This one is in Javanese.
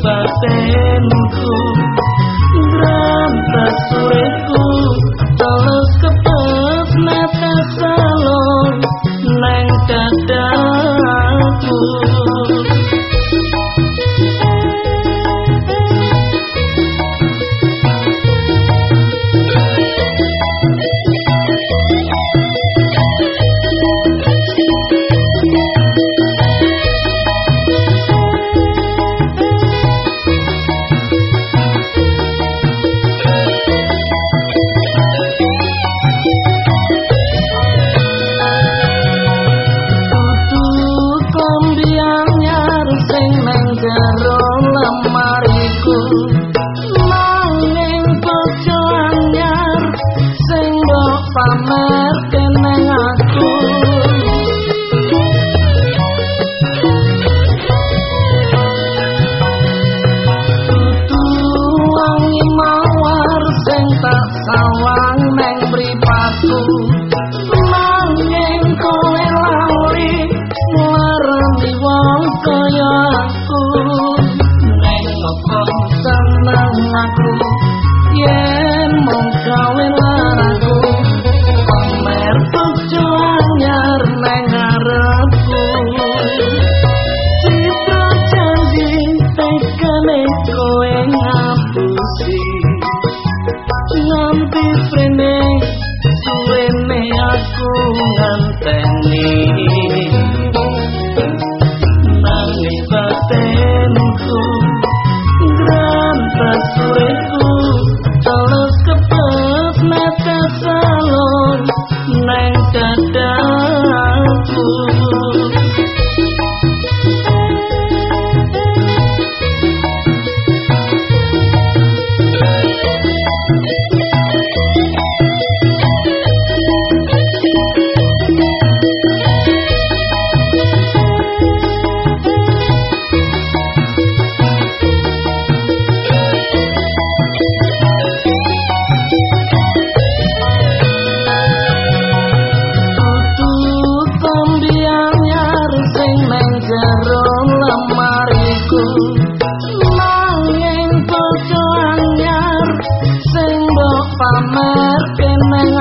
batinku berantas sureku terus kepes netes salon neng dadaku pamer keneng aku tutu wangi mawar sing tak sawang neng mripatku nanging kowe lali marani wong kaya aku neng apa seneng aku yen mung gawe laraku bojo anyar nang ngarepku cita janji tekane kowe ngapusi nganti prene suwene aku nganteni nanging batinku grantas sureku terus kepes netes salon neng dadaku nanging bojo anyar sing mbok pamer keneng